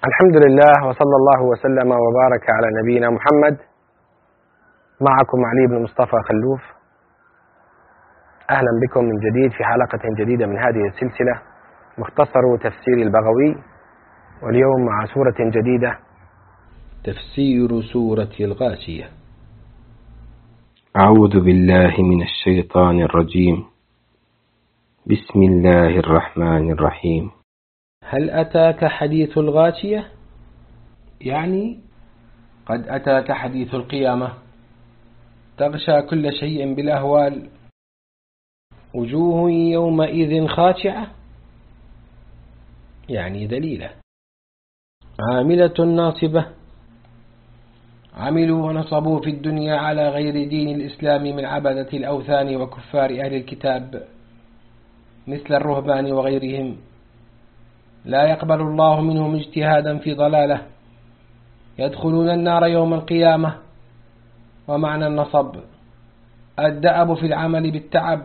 الحمد لله وصلى الله وسلم وبارك على نبينا محمد. معكم علي بن مصطفى خلوف. أهلا بكم من جديد في حلقة جديدة من هذه السلسلة مختصر تفسير البغوي، واليوم مع سورة جديدة، تفسير سورة الغاشية. أعوذ بالله من الشيطان الرجيم. بسم الله الرحمن الرحيم. هل أتاك حديث الغاشية؟ يعني قد أتاك حديث القيامة، تغشى كل شيء بالأهوال، وجوه يومئذ خاشعة، يعني دليلة، عاملة ناصبة، عملوا ونصبوا في الدنيا على غير دين الإسلام من عبدة الأوثان وكفار أهل الكتاب مثل الرهبان وغيرهم، لا يقبل الله منهم اجتهادا في ضلاله، يدخلون النار يوم القيامة. ومعنى النصب الدأب في العمل بالتعب.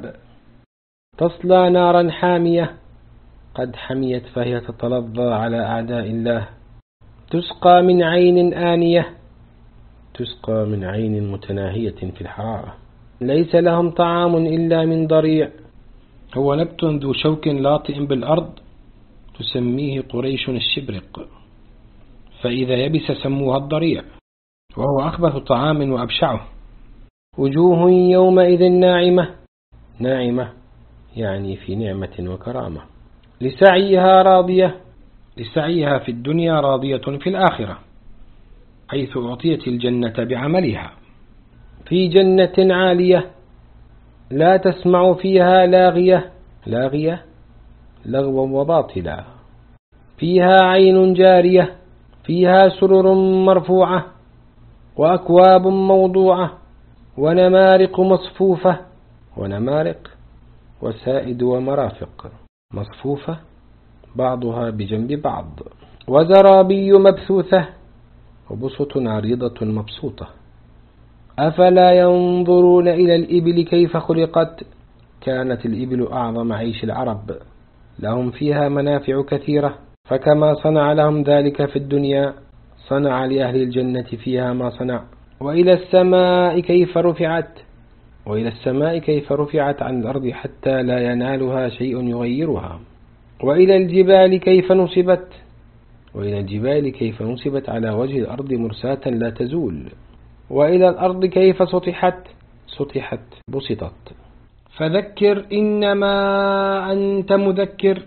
تصلى نارا حامية، قد حميت فهي تتلظى على أعداء الله. تسقى من عين آنية، تسقى من عين متناهية في الحرارة. ليس لهم طعام إلا من ضريع، هو نبت ذو شوك لاطئ بالأرض، تسميه قريش الشبرق، فإذا يبس سموها الضريع، وهو أخبث طعام وأبشعه. وجوه يومئذ ناعمة، ناعمة يعني في نعمة وكرامة. لسعيها راضية، لسعيها في الدنيا راضية في الآخرة، حيث أعطيت الجنة بعملها. في جنة عالية لا تسمع فيها لاغية، لاغية لغوا وباطلا. فيها عين جارية، فيها سرر مرفوعة، وأكواب موضوعة، ونمارق مصفوفة. ونمارق وسائد ومرافق، مصفوفة بعضها بجنب بعض. وزرابي مبثوثة، وبسط عريضة مبسوطة. أفلا ينظرون إلى الإبل كيف خلقت؟ كانت الإبل أعظم عيش العرب، لهم فيها منافع كثيرة، فكما صنع لهم ذلك في الدنيا صنع لأهل الجنة فيها ما صنع. وإلى السماء كيف رفعت؟ وإلى السماء كيف رفعت عن الأرض حتى لا ينالها شيء يغيرها. وإلى الجبال كيف نصبت؟ وإلى الجبال كيف نصبت على وجه الأرض مرساة لا تزول. وإلى الأرض كيف سطحت؟ سطحت بسطت. فذكر إنما أنت مذكر،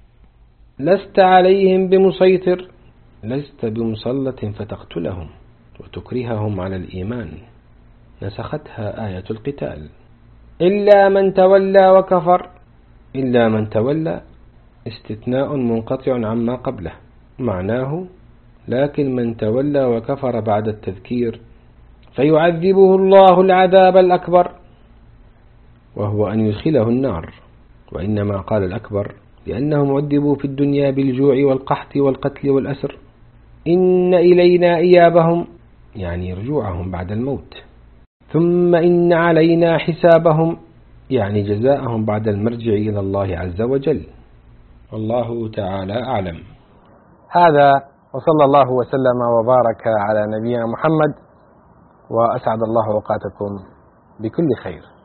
لست عليهم بمسيطر، لست بمسلط فتقتلهم وتكرههم على الإيمان، نسختها آية القتال. إلا من تولى وكفر، إلا من تولى استثناء منقطع عما قبله، معناه لكن من تولى وكفر بعد التذكير فيعذبه الله العذاب الأكبر، وهو أن يدخله النار. وإنما قال الأكبر لأنهم عذبوا في الدنيا بالجوع والقحط والقتل والأسر. إن إلينا إيابهم، يعني رجوعهم بعد الموت. ثم إن علينا حسابهم، يعني جزاءهم بعد المرجع إلى الله عز وجل. والله تعالى أعلم. هذا وصلى الله وسلم وبارك على نبينا محمد، وأسعد الله أوقاتكم بكل خير.